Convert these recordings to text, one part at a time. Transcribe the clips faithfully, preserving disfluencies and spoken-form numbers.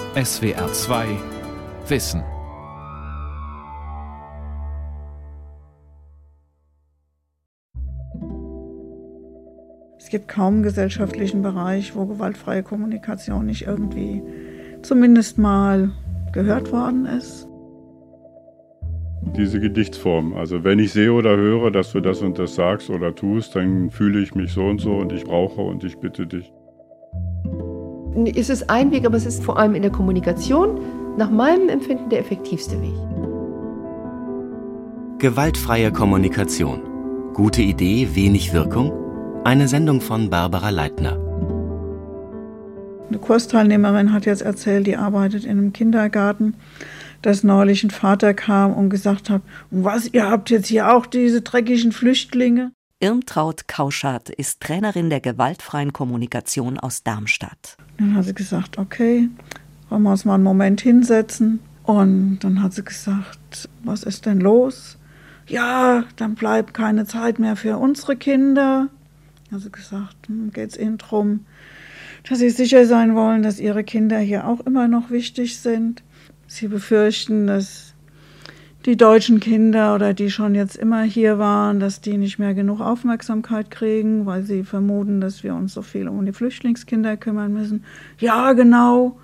S W R zwei Wissen. Es gibt kaum einen gesellschaftlichen Bereich, wo gewaltfreie Kommunikation nicht irgendwie zumindest mal gehört worden ist. Diese Gedichtsform, also wenn ich sehe oder höre, dass du das und das sagst oder tust, dann fühle ich mich so und so und ich brauche und ich bitte dich. Es ist ein Weg, aber es ist vor allem in der Kommunikation nach meinem Empfinden der effektivste Weg. Gewaltfreie Kommunikation. Gute Idee, wenig Wirkung? Eine Sendung von Barbara Leitner. Eine Kursteilnehmerin hat jetzt erzählt, die arbeitet in einem Kindergarten, dass neulich ein Vater kam und gesagt hat, was, ihr habt jetzt hier auch diese dreckigen Flüchtlinge? Irmtraut Kauschat ist Trainerin der gewaltfreien Kommunikation aus Darmstadt. Dann hat sie gesagt, okay, wollen wir uns mal einen Moment hinsetzen. Und dann hat sie gesagt, was ist denn los? Ja, dann bleibt keine Zeit mehr für unsere Kinder. Dann hat sie gesagt, hm, geht es ihnen darum, dass sie sicher sein wollen, dass ihre Kinder hier auch immer noch wichtig sind. Sie befürchten, dass die deutschen Kinder oder die schon jetzt immer hier waren, dass die nicht mehr genug Aufmerksamkeit kriegen, weil sie vermuten, dass wir uns so viel um die Flüchtlingskinder kümmern müssen. Ja, genau.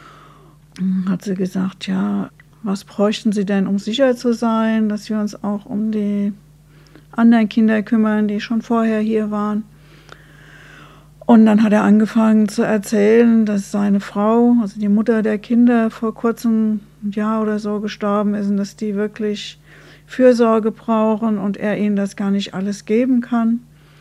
Hat sie gesagt, ja, was bräuchten sie denn, um sicher zu sein, dass wir uns auch um die anderen Kinder kümmern, die schon vorher hier waren. Und dann hat er angefangen zu erzählen, dass seine Frau, also die Mutter der Kinder, vor kurzem ein Jahr oder so gestorben ist und dass die wirklich Fürsorge brauchen und er ihnen das gar nicht alles geben kann.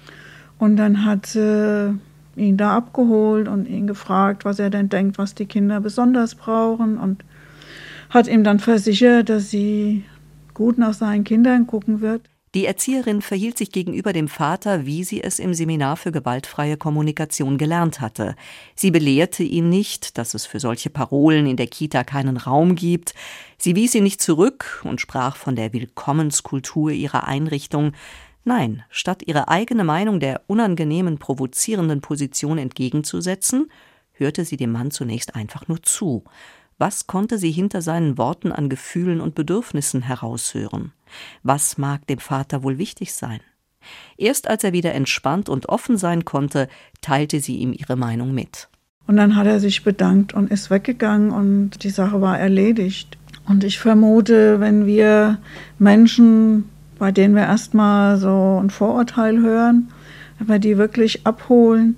Und dann hat sie ihn da abgeholt und ihn gefragt, was er denn denkt, was die Kinder besonders brauchen, und hat ihm dann versichert, dass sie gut nach seinen Kindern gucken wird. Die Erzieherin verhielt sich gegenüber dem Vater, wie sie es im Seminar für gewaltfreie Kommunikation gelernt hatte. Sie belehrte ihn nicht, dass es für solche Parolen in der Kita keinen Raum gibt. Sie wies ihn nicht zurück und sprach von der Willkommenskultur ihrer Einrichtung. Nein, statt ihre eigene Meinung der unangenehmen, provozierenden Position entgegenzusetzen, hörte sie dem Mann zunächst einfach nur zu. Was konnte sie hinter seinen Worten an Gefühlen und Bedürfnissen heraushören? Was mag dem Vater wohl wichtig sein? Erst als er wieder entspannt und offen sein konnte, teilte sie ihm ihre Meinung mit. Und dann hat er sich bedankt und ist weggegangen und die Sache war erledigt. Und ich vermute, wenn wir Menschen, bei denen wir erstmal so ein Vorurteil hören, wenn wir die wirklich abholen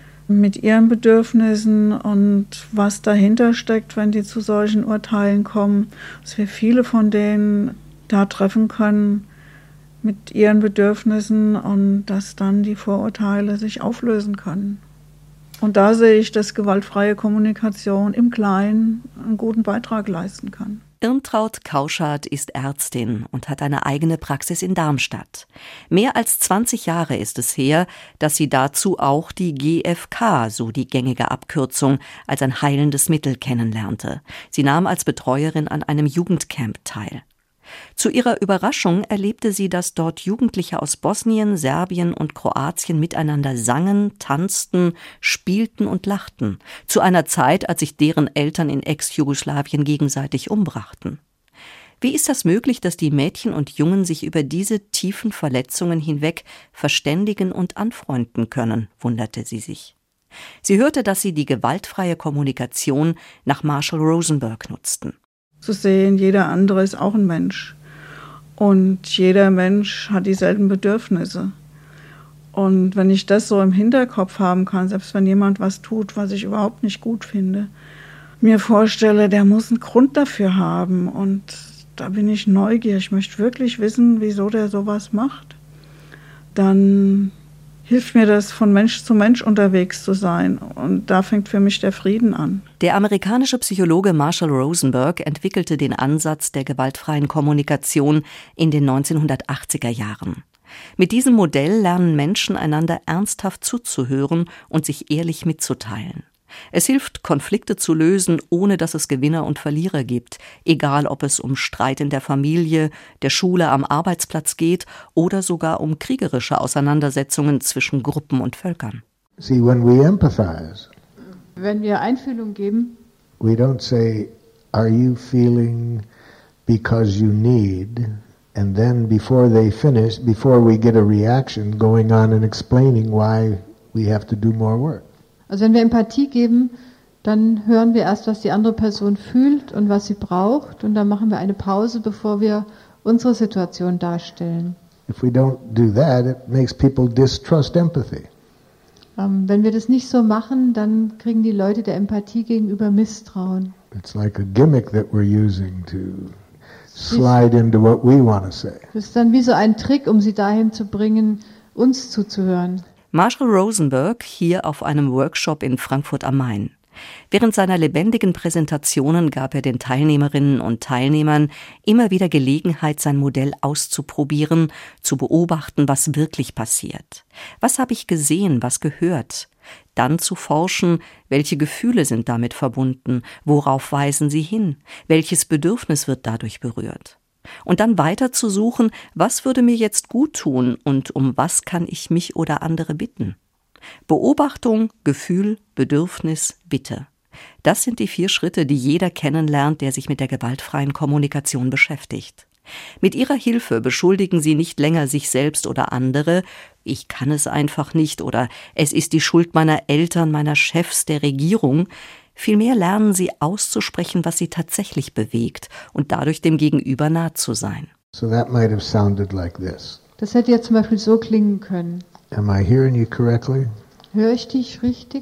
mit ihren Bedürfnissen und was dahinter steckt, wenn die zu solchen Urteilen kommen, dass wir viele von denen da treffen können mit ihren Bedürfnissen und dass dann die Vorurteile sich auflösen können. Und da sehe ich, dass gewaltfreie Kommunikation im Kleinen einen guten Beitrag leisten kann. Irmtraut Kauschat ist Ärztin und hat eine eigene Praxis in Darmstadt. Mehr als zwanzig Jahre ist es her, dass sie dazu auch die G F K, so die gängige Abkürzung, als ein heilendes Mittel kennenlernte. Sie nahm als Betreuerin an einem Jugendcamp teil. Zu ihrer Überraschung erlebte sie, dass dort Jugendliche aus Bosnien, Serbien und Kroatien miteinander sangen, tanzten, spielten und lachten, zu einer Zeit, als sich deren Eltern in Ex-Jugoslawien gegenseitig umbrachten. Wie ist das möglich, dass die Mädchen und Jungen sich über diese tiefen Verletzungen hinweg verständigen und anfreunden können, wunderte sie sich. Sie hörte, dass sie die gewaltfreie Kommunikation nach Marshall Rosenberg nutzten. Zu sehen, jeder andere ist auch ein Mensch. Und jeder Mensch hat dieselben Bedürfnisse. Und wenn ich das so im Hinterkopf haben kann, selbst wenn jemand was tut, was ich überhaupt nicht gut finde, mir vorstelle, der muss einen Grund dafür haben. Und da bin ich neugierig. Ich möchte wirklich wissen, wieso der sowas macht. Dann hilft mir das, von Mensch zu Mensch unterwegs zu sein. Und da fängt für mich der Frieden an. Der amerikanische Psychologe Marshall Rosenberg entwickelte den Ansatz der gewaltfreien Kommunikation in den neunzehnhundertachtziger Jahren. Mit diesem Modell lernen Menschen, einander ernsthaft zuzuhören und sich ehrlich mitzuteilen. Es hilft, Konflikte zu lösen, ohne dass es Gewinner und Verlierer gibt, egal ob es um Streit in der Familie, der Schule, am Arbeitsplatz geht oder sogar um kriegerische Auseinandersetzungen zwischen Gruppen und Völkern. See, when we empathize, wenn wir Einfühlung geben, we don't say, are you feeling because you need, and then before they finish, before we get a reaction, going on and explaining why we have to do more work. Also wenn wir Empathie geben, dann hören wir erst, was die andere Person fühlt und was sie braucht, und dann machen wir eine Pause, bevor wir unsere Situation darstellen. If we don't do that, it makes people distrust empathy. Ähm, wenn wir das nicht so machen, dann kriegen die Leute der Empathie gegenüber Misstrauen. It's like a gimmick that we're using to slide into what we want to say. Das ist dann wie so ein Trick, um sie dahin zu bringen, uns zuzuhören. Marshall Rosenberg hier auf einem Workshop in Frankfurt am Main. Während seiner lebendigen Präsentationen gab er den Teilnehmerinnen und Teilnehmern immer wieder Gelegenheit, sein Modell auszuprobieren, zu beobachten, was wirklich passiert. Was habe ich gesehen, was gehört? Dann zu forschen, welche Gefühle sind damit verbunden, worauf weisen sie hin, welches Bedürfnis wird dadurch berührt? Und dann weiter zu suchen, was würde mir jetzt gut tun und um was kann ich mich oder andere bitten? Beobachtung, Gefühl, Bedürfnis, Bitte. Das sind die vier Schritte, die jeder kennenlernt, der sich mit der gewaltfreien Kommunikation beschäftigt. Mit ihrer Hilfe beschuldigen sie nicht länger sich selbst oder andere, ich kann es einfach nicht oder es ist die Schuld meiner Eltern, meiner Chefs, der Regierung. Vielmehr lernen sie auszusprechen, was sie tatsächlich bewegt und dadurch dem Gegenüber nah zu sein. So that might have sounded like this. Das hätte jetzt zum Beispiel so klingen können. Am I hearing you correctly? Höre ich dich richtig?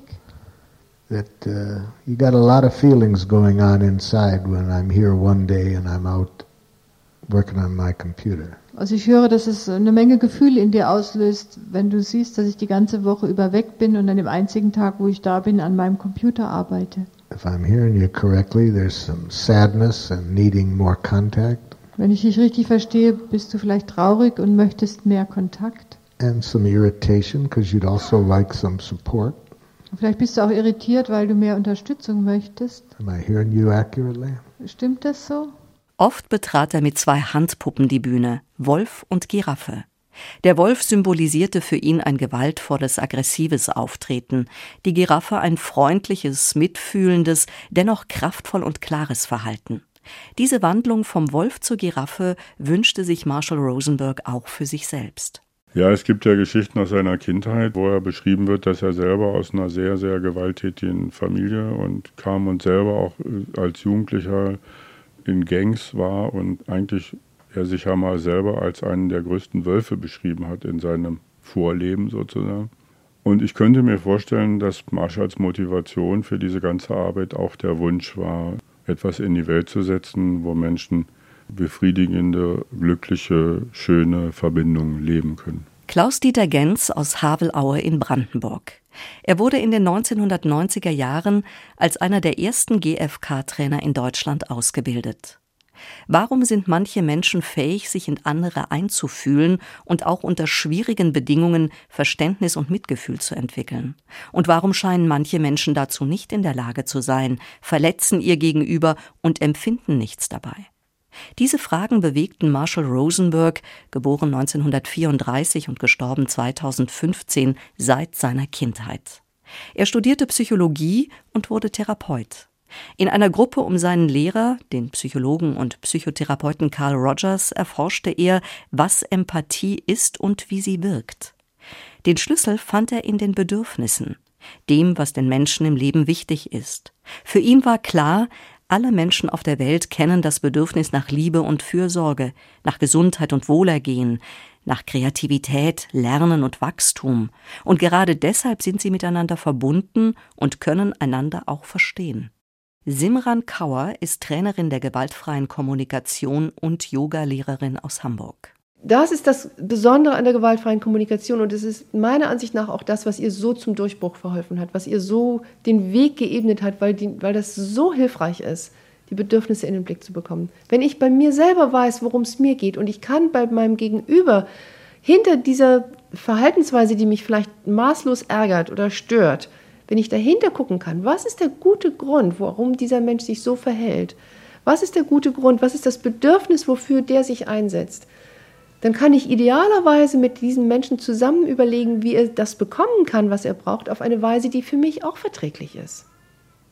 That uh, you got a lot of feelings going on inside when I'm here one day and I'm out working on my computer. Also ich höre, dass es eine Menge Gefühle in dir auslöst, wenn du siehst, dass ich die ganze Woche über weg bin und an dem einzigen Tag, wo ich da bin, an meinem Computer arbeite. If I'm hearing you correctly, there's some sadness and needing more contact. Wenn ich dich richtig verstehe, bist du vielleicht traurig und möchtest mehr Kontakt. And some irritation because you'd also like some support. Vielleicht bist du auch irritiert, weil du mehr Unterstützung möchtest. Am I hearing you accurately? Stimmt das so? Oft betrat er mit zwei Handpuppen die Bühne, Wolf und Giraffe. Der Wolf symbolisierte für ihn ein gewaltvolles, aggressives Auftreten, die Giraffe ein freundliches, mitfühlendes, dennoch kraftvoll und klares Verhalten. Diese Wandlung vom Wolf zur Giraffe wünschte sich Marshall Rosenberg auch für sich selbst. Ja, es gibt ja Geschichten aus seiner Kindheit, wo er beschrieben wird, dass er selber aus einer sehr, sehr gewalttätigen Familie und kam und selber auch als Jugendlicher in Gangs war und eigentlich er sich ja mal selber als einen der größten Wölfe beschrieben hat in seinem Vorleben sozusagen. Und ich könnte mir vorstellen, dass Marshalls Motivation für diese ganze Arbeit auch der Wunsch war, etwas in die Welt zu setzen, wo Menschen befriedigende, glückliche, schöne Verbindungen leben können. Klaus-Dieter Genz aus Havelaue in Brandenburg. Er wurde in den neunzehnhundertneunziger Jahren als einer der ersten G F K-Trainer in Deutschland ausgebildet. Warum sind manche Menschen fähig, sich in andere einzufühlen und auch unter schwierigen Bedingungen Verständnis und Mitgefühl zu entwickeln? Und warum scheinen manche Menschen dazu nicht in der Lage zu sein, verletzen ihr Gegenüber und empfinden nichts dabei? Diese Fragen bewegten Marshall Rosenberg, geboren neunzehnhundertvierunddreißig und gestorben zweitausendfünfzehn, seit seiner Kindheit. Er studierte Psychologie und wurde Therapeut. In einer Gruppe um seinen Lehrer, den Psychologen und Psychotherapeuten Carl Rogers, erforschte er, was Empathie ist und wie sie wirkt. Den Schlüssel fand er in den Bedürfnissen, dem, was den Menschen im Leben wichtig ist. Für ihn war klar, alle Menschen auf der Welt kennen das Bedürfnis nach Liebe und Fürsorge, nach Gesundheit und Wohlergehen, nach Kreativität, Lernen und Wachstum. Und gerade deshalb sind sie miteinander verbunden und können einander auch verstehen. Simran Kaur ist Trainerin der gewaltfreien Kommunikation und Yoga-Lehrerin aus Hamburg. Das ist das Besondere an der gewaltfreien Kommunikation und es ist meiner Ansicht nach auch das, was ihr so zum Durchbruch verholfen hat, was ihr so den Weg geebnet hat, weil, die, weil das so hilfreich ist, die Bedürfnisse in den Blick zu bekommen. Wenn ich bei mir selber weiß, worum es mir geht und ich kann bei meinem Gegenüber hinter dieser Verhaltensweise, die mich vielleicht maßlos ärgert oder stört, wenn ich dahinter gucken kann, was ist der gute Grund, warum dieser Mensch sich so verhält? Was ist der gute Grund? Was ist das Bedürfnis, wofür der sich einsetzt? Dann kann ich idealerweise mit diesem Menschen zusammen überlegen, wie er das bekommen kann, was er braucht, auf eine Weise, die für mich auch verträglich ist.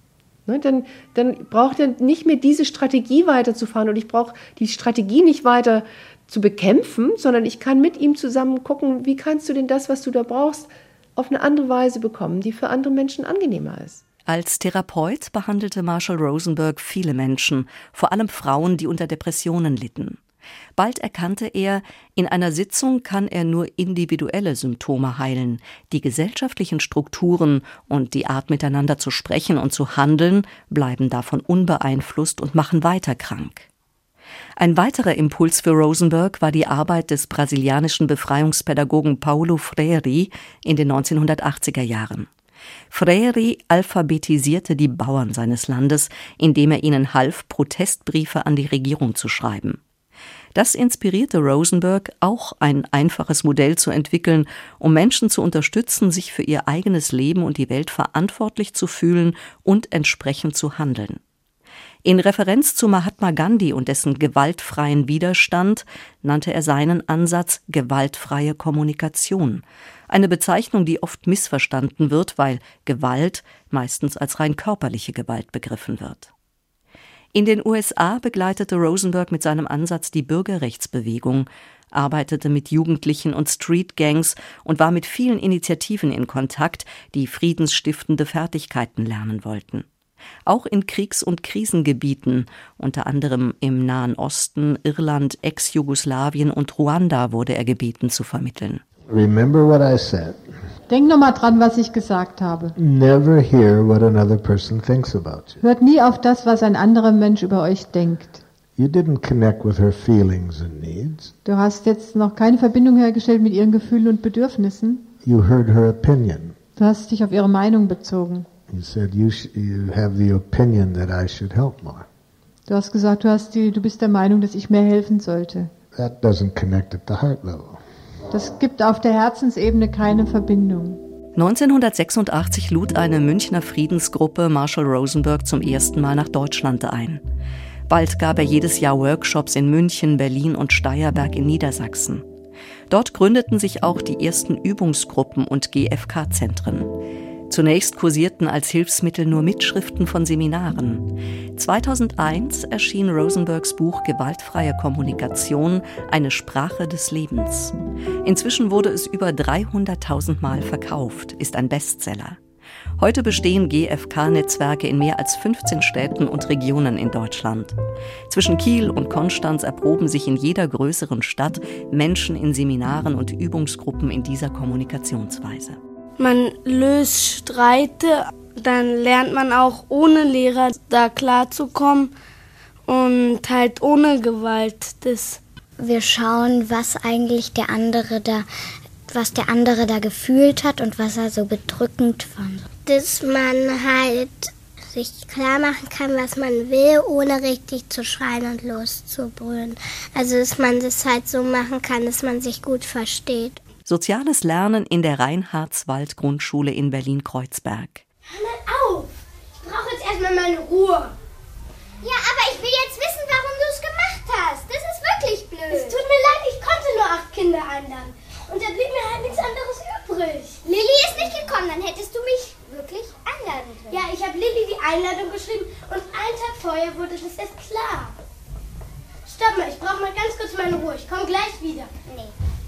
Ne, dann, dann braucht er nicht mehr diese Strategie weiterzufahren und ich brauche die Strategie nicht weiter zu bekämpfen, sondern ich kann mit ihm zusammen gucken, wie kannst du denn das, was du da brauchst, auf eine andere Weise bekommen, die für andere Menschen angenehmer ist. Als Therapeut behandelte Marshall Rosenberg viele Menschen, vor allem Frauen, die unter Depressionen litten. Bald erkannte er, in einer Sitzung kann er nur individuelle Symptome heilen. Die gesellschaftlichen Strukturen und die Art, miteinander zu sprechen und zu handeln, bleiben davon unbeeinflusst und machen weiter krank. Ein weiterer Impuls für Rosenberg war die Arbeit des brasilianischen Befreiungspädagogen Paulo Freire in den neunzehnhundertachtziger Jahren. Freire alphabetisierte die Bauern seines Landes, indem er ihnen half, Protestbriefe an die Regierung zu schreiben. Das inspirierte Rosenberg, auch ein einfaches Modell zu entwickeln, um Menschen zu unterstützen, sich für ihr eigenes Leben und die Welt verantwortlich zu fühlen und entsprechend zu handeln. In Referenz zu Mahatma Gandhi und dessen gewaltfreien Widerstand nannte er seinen Ansatz gewaltfreie Kommunikation. Eine Bezeichnung, die oft missverstanden wird, weil Gewalt meistens als rein körperliche Gewalt begriffen wird. In den U S A begleitete Rosenberg mit seinem Ansatz die Bürgerrechtsbewegung, arbeitete mit Jugendlichen und Streetgangs und war mit vielen Initiativen in Kontakt, die friedensstiftende Fertigkeiten lernen wollten. Auch in Kriegs- und Krisengebieten, unter anderem im Nahen Osten, Irland, Ex-Jugoslawien und Ruanda, wurde er gebeten zu vermitteln. Remember what I said. Denk nochmal dran, was ich gesagt habe. Never hear what another person thinks about you. Hört nie auf das, was ein anderer Mensch über euch denkt. You didn't connect with her feelings and needs. Du hast jetzt noch keine Verbindung hergestellt mit ihren Gefühlen und Bedürfnissen. You heard her opinion. Du hast dich auf ihre Meinung bezogen. You said you, sh- you have the opinion that I should help more. Du hast gesagt, du, hast die, du bist der Meinung, dass ich mehr helfen sollte. That doesn't connect at the heart level. Das gibt auf der Herzensebene keine Verbindung. neunzehnhundertsechsundachtzig lud eine Münchner Friedensgruppe Marshall Rosenberg zum ersten Mal nach Deutschland ein. Bald gab er jedes Jahr Workshops in München, Berlin und Steierberg in Niedersachsen. Dort gründeten sich auch die ersten Übungsgruppen und G F K-Zentren. Zunächst kursierten als Hilfsmittel nur Mitschriften von Seminaren. zweitausendeins erschien Rosenbergs Buch Gewaltfreie Kommunikation, eine Sprache des Lebens. Inzwischen wurde es über dreihunderttausend Mal verkauft, ist ein Bestseller. Heute bestehen G F K-Netzwerke in mehr als fünfzehn Städten und Regionen in Deutschland. Zwischen Kiel und Konstanz erproben sich in jeder größeren Stadt Menschen in Seminaren und Übungsgruppen in dieser Kommunikationsweise. Man löst Streite, dann lernt man auch ohne Lehrer da klarzukommen und halt ohne Gewalt. Das Wir schauen, was eigentlich der andere da, was der andere da gefühlt hat und was er so bedrückend fand. Dass man halt sich klar machen kann, was man will, ohne richtig zu schreien und loszubrüllen. Also dass man das halt so machen kann, dass man sich gut versteht. Soziales Lernen in der Reinhardswald-Grundschule in Berlin-Kreuzberg. Hör mal auf! Ich brauche jetzt erstmal meine Ruhe. Ja, aber ich will jetzt wissen, warum du es gemacht hast. Das ist wirklich blöd. Es tut mir leid, ich konnte nur acht Kinder einladen. Und da blieb mir halt nichts anderes übrig. Lilly ist nicht gekommen, dann hättest du mich wirklich einladen können. Ja, ich habe Lilly die Einladung geschrieben und einen Tag vorher wurde das erst klar. Stopp mal, ich brauche mal ganz kurz meine Ruhe. Ich komme gleich wieder. Nee.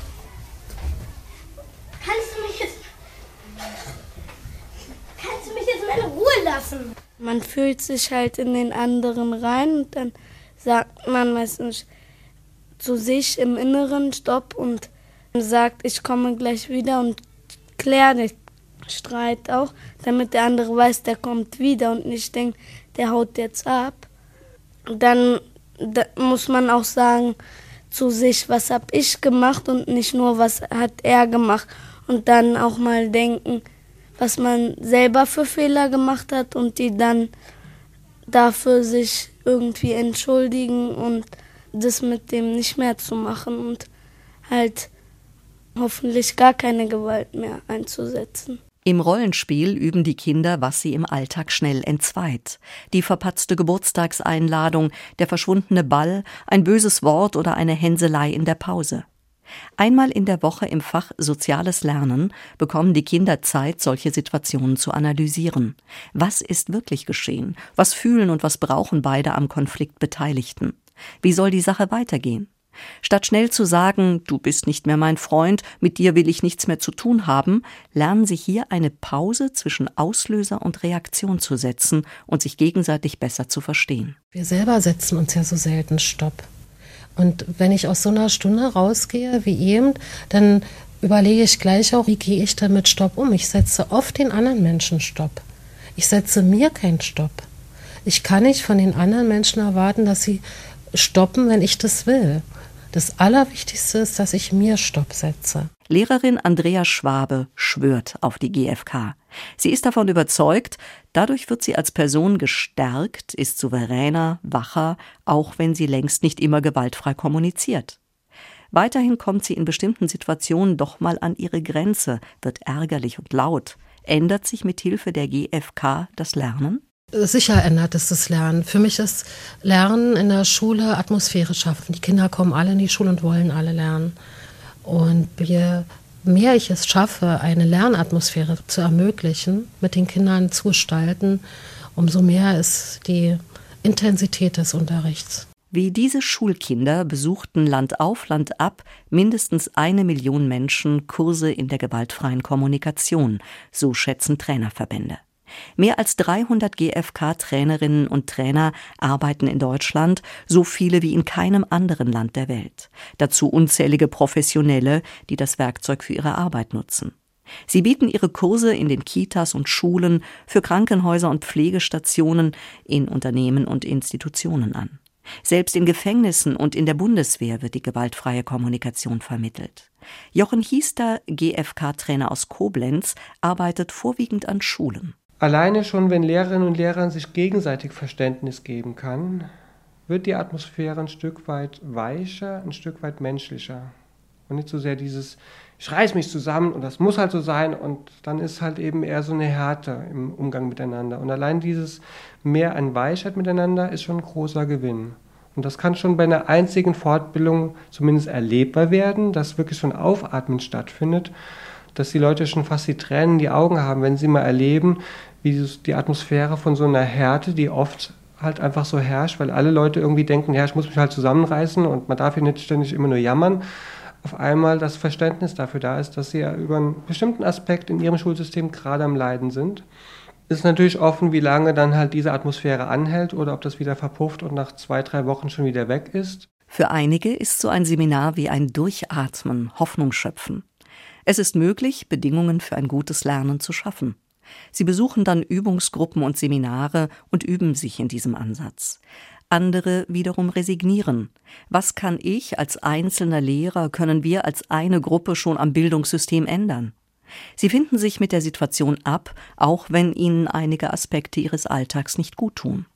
Kannst du mich jetzt... Kannst du mich jetzt meine Ruhe lassen? Man fühlt sich halt in den anderen rein und dann sagt man meistens zu sich im Inneren Stopp und sagt, ich komme gleich wieder und klärt den Streit auch, damit der andere weiß, der kommt wieder und nicht denkt, der haut jetzt ab. Dann da muss man auch sagen zu sich, was habe ich gemacht und nicht nur, was hat er gemacht. Und dann auch mal denken, was man selber für Fehler gemacht hat und die dann dafür sich irgendwie entschuldigen und das mit dem nicht mehr zu machen und halt hoffentlich gar keine Gewalt mehr einzusetzen. Im Rollenspiel üben die Kinder, was sie im Alltag schnell entzweit. Die verpatzte Geburtstagseinladung, der verschwundene Ball, ein böses Wort oder eine Hänselei in der Pause. Einmal in der Woche im Fach Soziales Lernen bekommen die Kinder Zeit, solche Situationen zu analysieren. Was ist wirklich geschehen? Was fühlen und was brauchen beide am Konflikt Beteiligten? Wie soll die Sache weitergehen? Statt schnell zu sagen, du bist nicht mehr mein Freund, mit dir will ich nichts mehr zu tun haben, lernen sie hier eine Pause zwischen Auslöser und Reaktion zu setzen und sich gegenseitig besser zu verstehen. Wir selber setzen uns ja so selten Stopp. Und wenn ich aus so einer Stunde rausgehe, wie eben, dann überlege ich gleich auch, wie gehe ich denn mit Stopp um? Ich setze oft den anderen Menschen Stopp. Ich setze mir keinen Stopp. Ich kann nicht von den anderen Menschen erwarten, dass sie stoppen, wenn ich das will. Das Allerwichtigste ist, dass ich mir Stopp setze. Lehrerin Andrea Schwabe schwört auf die G F K. Sie ist davon überzeugt, dadurch wird sie als Person gestärkt, ist souveräner, wacher, auch wenn sie längst nicht immer gewaltfrei kommuniziert. Weiterhin kommt sie in bestimmten Situationen doch mal an ihre Grenze, wird ärgerlich und laut. Ändert sich mit Hilfe der G F K das Lernen? Sicher ändert es das Lernen. Für mich ist Lernen in der Schule Atmosphäre schaffen. Die Kinder kommen alle in die Schule und wollen alle lernen. Und je mehr ich es schaffe, eine Lernatmosphäre zu ermöglichen, mit den Kindern zu gestalten, umso mehr ist die Intensität des Unterrichts. Wie diese Schulkinder besuchten Land auf, Land ab mindestens eine Million Menschen Kurse in der gewaltfreien Kommunikation, so schätzen Trainerverbände. Mehr als dreihundert G F K-Trainerinnen und Trainer arbeiten in Deutschland, so viele wie in keinem anderen Land der Welt. Dazu unzählige Professionelle, die das Werkzeug für ihre Arbeit nutzen. Sie bieten ihre Kurse in den Kitas und Schulen, für Krankenhäuser und Pflegestationen, in Unternehmen und Institutionen an. Selbst in Gefängnissen und in der Bundeswehr wird die gewaltfreie Kommunikation vermittelt. Jochen Hiester, G F K-Trainer aus Koblenz, arbeitet vorwiegend an Schulen. Alleine schon, wenn Lehrerinnen und Lehrer sich gegenseitig Verständnis geben kann, wird die Atmosphäre ein Stück weit weicher, ein Stück weit menschlicher. Und nicht so sehr dieses, ich reiß mich zusammen und das muss halt so sein und dann ist halt eben eher so eine Härte im Umgang miteinander. Und allein dieses mehr an Weichheit miteinander ist schon ein großer Gewinn. Und das kann schon bei einer einzigen Fortbildung zumindest erlebbar werden, dass wirklich so ein Aufatmen stattfindet, dass die Leute schon fast die Tränen in die Augen haben, wenn sie mal erleben, wie die Atmosphäre von so einer Härte, die oft halt einfach so herrscht, weil alle Leute irgendwie denken, ja, ich muss mich halt zusammenreißen und man darf hier nicht ständig immer nur jammern, auf einmal das Verständnis dafür da ist, dass sie ja über einen bestimmten Aspekt in ihrem Schulsystem gerade am Leiden sind. Ist natürlich offen, wie lange dann halt diese Atmosphäre anhält oder ob das wieder verpufft und nach zwei, drei Wochen schon wieder weg ist. Für einige ist so ein Seminar wie ein Durchatmen, Hoffnung schöpfen. Es ist möglich, Bedingungen für ein gutes Lernen zu schaffen. Sie besuchen dann Übungsgruppen und Seminare und üben sich in diesem Ansatz. Andere wiederum resignieren. Was kann ich als einzelner Lehrer, können wir als eine Gruppe schon am Bildungssystem ändern? Sie finden sich mit der Situation ab, auch wenn ihnen einige Aspekte ihres Alltags nicht guttun.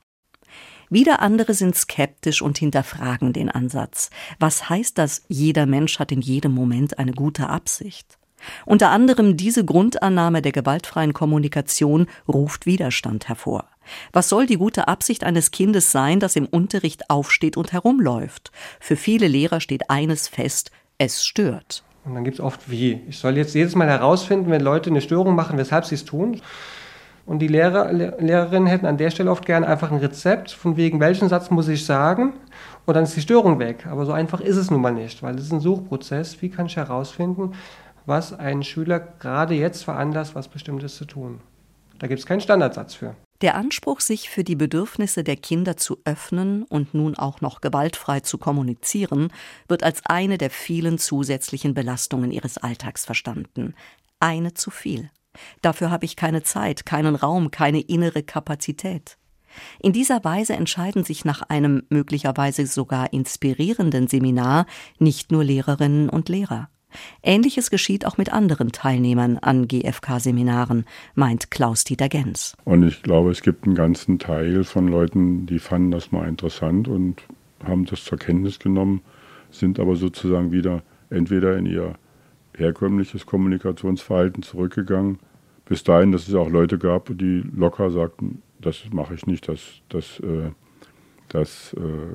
Wieder andere sind skeptisch und hinterfragen den Ansatz. Was heißt das, jeder Mensch hat in jedem Moment eine gute Absicht? Unter anderem diese Grundannahme der gewaltfreien Kommunikation ruft Widerstand hervor. Was soll die gute Absicht eines Kindes sein, das im Unterricht aufsteht und herumläuft? Für viele Lehrer steht eines fest: es stört. Und dann gibt es oft wie. Ich soll jetzt jedes Mal herausfinden, wenn Leute eine Störung machen, weshalb sie es tun. Und die Lehrer, Lehrerinnen hätten an der Stelle oft gerne einfach ein Rezept, von wegen welchen Satz muss ich sagen, und dann ist die Störung weg. Aber so einfach ist es nun mal nicht, weil es ist ein Suchprozess. Wie kann ich herausfinden, was einen Schüler gerade jetzt veranlasst, was Bestimmtes zu tun? Da gibt es keinen Standardsatz für. Der Anspruch, sich für die Bedürfnisse der Kinder zu öffnen und nun auch noch gewaltfrei zu kommunizieren, wird als eine der vielen zusätzlichen Belastungen ihres Alltags verstanden. Eine zu viel. Dafür habe ich keine Zeit, keinen Raum, keine innere Kapazität. In dieser Weise entscheiden sich nach einem möglicherweise sogar inspirierenden Seminar nicht nur Lehrerinnen und Lehrer. Ähnliches geschieht auch mit anderen Teilnehmern an G F K-Seminaren, meint Klaus-Dieter Gens. Und ich glaube, es gibt einen ganzen Teil von Leuten, die fanden das mal interessant und haben das zur Kenntnis genommen, sind aber sozusagen wieder entweder in ihr herkömmliches Kommunikationsverhalten zurückgegangen. Bis dahin, dass es auch Leute gab, die locker sagten, das mache ich nicht, das, das, äh, das, äh,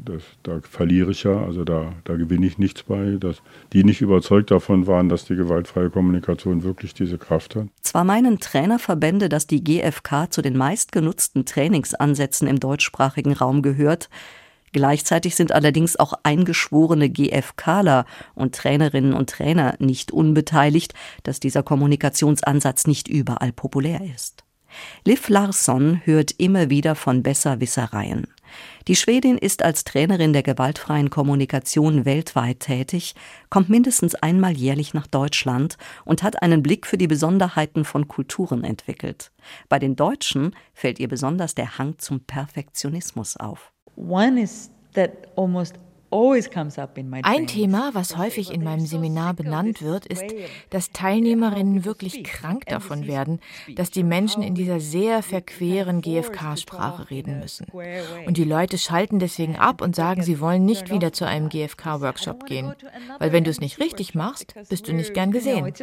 das, da verliere ich ja, also da, da gewinne ich nichts bei, dass die nicht überzeugt davon waren, dass die gewaltfreie Kommunikation wirklich diese Kraft hat. Zwar meinen Trainerverbände, dass die G F K zu den meistgenutzten Trainingsansätzen im deutschsprachigen Raum gehört, gleichzeitig sind allerdings auch eingeschworene GFKler und Trainerinnen und Trainer nicht unbeteiligt, dass dieser Kommunikationsansatz nicht überall populär ist. Liv Larsson hört immer wieder von Besserwissereien. Die Schwedin ist als Trainerin der gewaltfreien Kommunikation weltweit tätig, kommt mindestens einmal jährlich nach Deutschland und hat einen Blick für die Besonderheiten von Kulturen entwickelt. Bei den Deutschen fällt ihr besonders der Hang zum Perfektionismus auf. One is that almost Ein Thema, was häufig in meinem Seminar benannt wird, ist, dass Teilnehmerinnen wirklich krank davon werden, dass die Menschen in dieser sehr verqueren G F K-Sprache reden müssen. Und die Leute schalten deswegen ab und sagen, sie wollen nicht wieder zu einem G F K-Workshop gehen. Weil wenn du es nicht richtig machst, bist du nicht gern gesehen.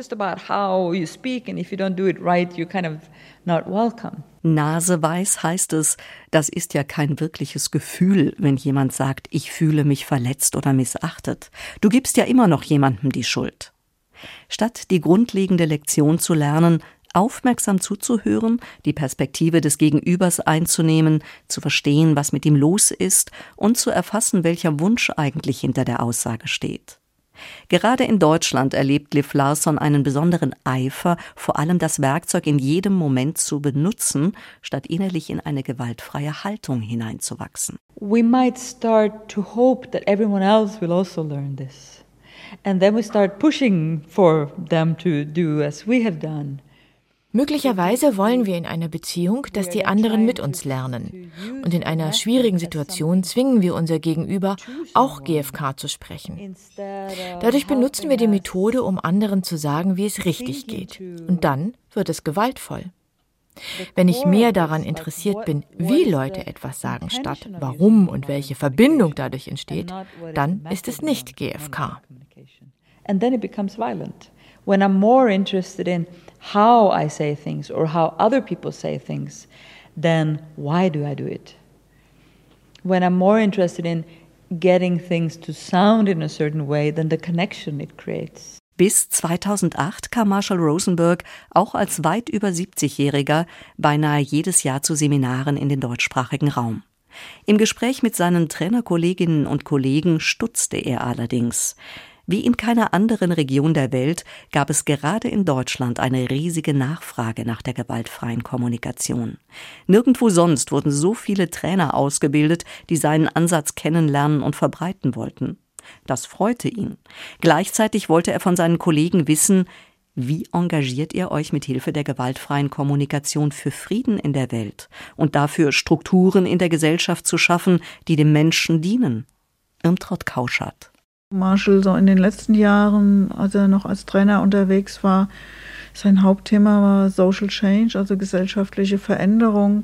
Naseweiß heißt es, das ist ja kein wirkliches Gefühl, wenn jemand sagt, ich fühle mich verletzt oder missachtet. Du gibst ja immer noch jemandem die Schuld. Statt die grundlegende Lektion zu lernen, aufmerksam zuzuhören, die Perspektive des Gegenübers einzunehmen, zu verstehen, was mit ihm los ist und zu erfassen, welcher Wunsch eigentlich hinter der Aussage steht. Gerade in Deutschland erlebt Liv Larsson einen besonderen Eifer, vor allem das Werkzeug in jedem Moment zu benutzen, statt innerlich in eine gewaltfreie Haltung hineinzuwachsen. We might start to hope that everyone else will also learn this. And then we start pushing for them to do as we have done. Möglicherweise wollen wir in einer Beziehung, dass die anderen mit uns lernen. Und in einer schwierigen Situation zwingen wir unser Gegenüber, auch G F K zu sprechen. Dadurch benutzen wir die Methode, um anderen zu sagen, wie es richtig geht. Und dann wird es gewaltvoll. Wenn ich mehr daran interessiert bin, wie Leute etwas sagen, statt warum und welche Verbindung dadurch entsteht, dann ist es nicht G F K. And then it becomes violent. When I'm more interested in how I say things or how other people say things, then why do I do it? When I'm more interested in getting things to sound in a certain way, then the connection it creates. Bis zweitausendacht kam Marshall Rosenberg auch als weit über siebzigjähriger beinahe jedes Jahr zu Seminaren in den deutschsprachigen Raum. Im Gespräch mit seinen Trainerkolleginnen und Kollegen stutzte er allerdings. Wie in keiner anderen Region der Welt gab es gerade in Deutschland eine riesige Nachfrage nach der gewaltfreien Kommunikation. Nirgendwo sonst wurden so viele Trainer ausgebildet, die seinen Ansatz kennenlernen und verbreiten wollten. Das freute ihn. Gleichzeitig wollte er von seinen Kollegen wissen, wie engagiert ihr euch mit Hilfe der gewaltfreien Kommunikation für Frieden in der Welt und dafür Strukturen in der Gesellschaft zu schaffen, die dem Menschen dienen? Irmtraud Kauschat. Marshall so in den letzten Jahren, als er noch als Trainer unterwegs war, sein Hauptthema war Social Change, also gesellschaftliche Veränderung,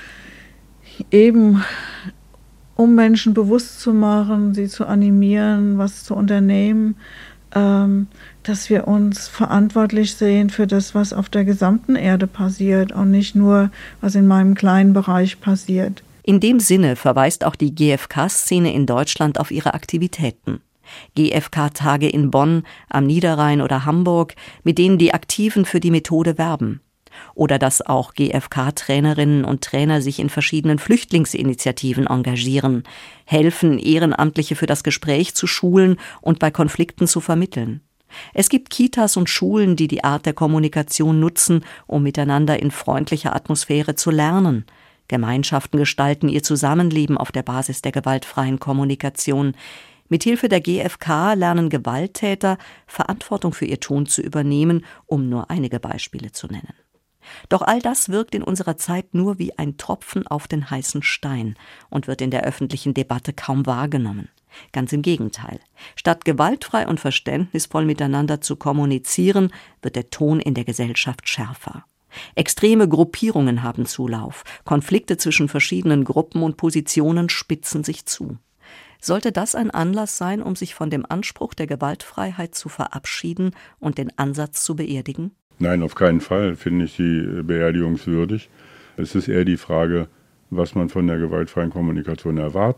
eben um Menschen bewusst zu machen, sie zu animieren, was zu unternehmen, ähm, dass wir uns verantwortlich sehen für das, was auf der gesamten Erde passiert und nicht nur, was in meinem kleinen Bereich passiert. In dem Sinne verweist auch die G F K-Szene in Deutschland auf ihre Aktivitäten. G F K-Tage in Bonn, am Niederrhein oder Hamburg, mit denen die Aktiven für die Methode werben. Oder dass auch G F K-Trainerinnen und Trainer sich in verschiedenen Flüchtlingsinitiativen engagieren, helfen, Ehrenamtliche für das Gespräch zu schulen und bei Konflikten zu vermitteln. Es gibt Kitas und Schulen, die die Art der Kommunikation nutzen, um miteinander in freundlicher Atmosphäre zu lernen. Gemeinschaften gestalten ihr Zusammenleben auf der Basis der gewaltfreien Kommunikation. Mithilfe der G F K lernen Gewalttäter, Verantwortung für ihr Tun zu übernehmen, um nur einige Beispiele zu nennen. Doch all das wirkt in unserer Zeit nur wie ein Tropfen auf den heißen Stein und wird in der öffentlichen Debatte kaum wahrgenommen. Ganz im Gegenteil. Statt gewaltfrei und verständnisvoll miteinander zu kommunizieren, wird der Ton in der Gesellschaft schärfer. Extreme Gruppierungen haben Zulauf. Konflikte zwischen verschiedenen Gruppen und Positionen spitzen sich zu. Sollte das ein Anlass sein, um sich von dem Anspruch der Gewaltfreiheit zu verabschieden und den Ansatz zu beerdigen? Nein, auf keinen Fall finde ich sie beerdigungswürdig. Es ist eher die Frage, was man von der gewaltfreien Kommunikation erwartet.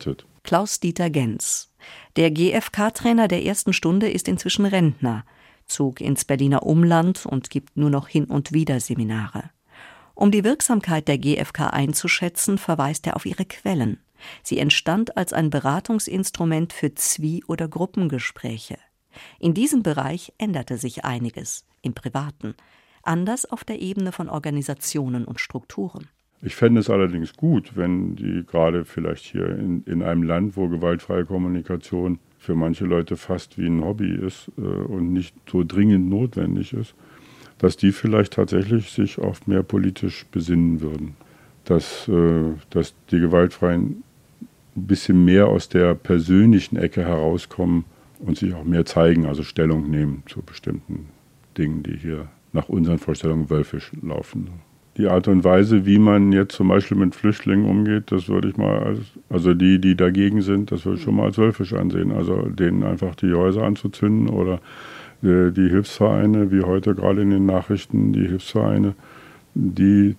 Klaus-Dieter Genz. Der G F K-Trainer der ersten Stunde ist inzwischen Rentner, zog ins Berliner Umland und gibt nur noch hin und wieder Seminare. Um die Wirksamkeit der G F K einzuschätzen, verweist er auf ihre Quellen. Sie entstand als ein Beratungsinstrument für Zwie- oder Gruppengespräche. In diesem Bereich änderte sich einiges, im Privaten, anders auf der Ebene von Organisationen und Strukturen. Ich fände es allerdings gut, wenn die gerade vielleicht hier in, in einem Land, wo gewaltfreie Kommunikation für manche Leute fast wie ein Hobby ist äh, und nicht so dringend notwendig ist, dass die vielleicht tatsächlich sich auf mehr politisch besinnen würden. Dass, äh, dass die Gewaltfreien ein bisschen mehr aus der persönlichen Ecke herauskommen und sich auch mehr zeigen, also Stellung nehmen zu bestimmten Dingen, die hier nach unseren Vorstellungen wölfisch laufen. Die Art und Weise, wie man jetzt zum Beispiel mit Flüchtlingen umgeht, das würde ich mal, als, also die, die dagegen sind, das würde ich schon mal als wölfisch ansehen. Also denen einfach die Häuser anzuzünden oder die, die Hilfsvereine, wie heute gerade in den Nachrichten, die Hilfsvereine, die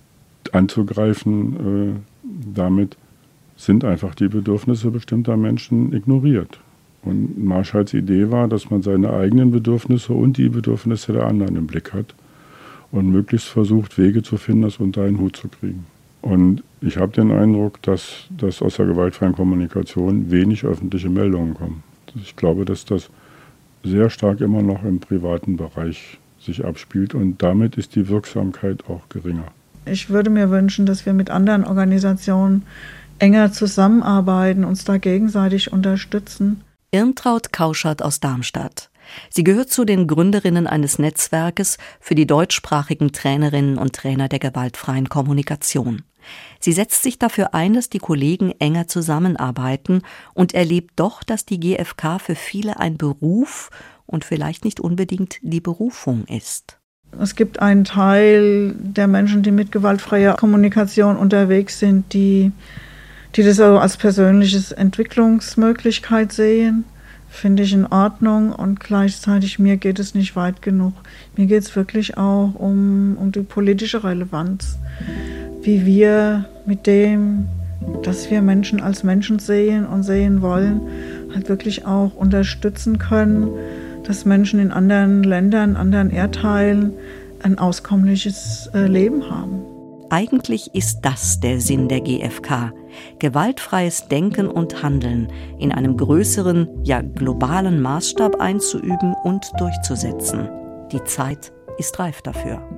anzugreifen, äh, damit sind einfach die Bedürfnisse bestimmter Menschen ignoriert. Und Marschalls Idee war, dass man seine eigenen Bedürfnisse und die Bedürfnisse der anderen im Blick hat und möglichst versucht, Wege zu finden, das unter einen Hut zu kriegen. Und ich habe den Eindruck, dass, dass aus der gewaltfreien Kommunikation wenig öffentliche Meldungen kommen. Ich glaube, dass das sehr stark immer noch im privaten Bereich sich abspielt und damit ist die Wirksamkeit auch geringer. Ich würde mir wünschen, dass wir mit anderen Organisationen enger zusammenarbeiten, uns da gegenseitig unterstützen. Irmtraut Kauschert aus Darmstadt. Sie gehört zu den Gründerinnen eines Netzwerkes für die deutschsprachigen Trainerinnen und Trainer der gewaltfreien Kommunikation. Sie setzt sich dafür ein, dass die Kollegen enger zusammenarbeiten und erlebt doch, dass die G F K für viele ein Beruf und vielleicht nicht unbedingt die Berufung ist. Es gibt einen Teil der Menschen, die mit gewaltfreier Kommunikation unterwegs sind, die, die das also als persönliches Entwicklungsmöglichkeit sehen. Finde ich in Ordnung und gleichzeitig mir geht es nicht weit genug. Mir geht es wirklich auch um, um die politische Relevanz, wie wir mit dem, dass wir Menschen als Menschen sehen und sehen wollen, halt wirklich auch unterstützen können, dass Menschen in anderen Ländern, anderen Erdteilen ein auskömmliches äh, Leben haben. Eigentlich ist das der Sinn der G F K. Gewaltfreies Denken und Handeln in einem größeren, ja globalen Maßstab einzuüben und durchzusetzen. Die Zeit ist reif dafür.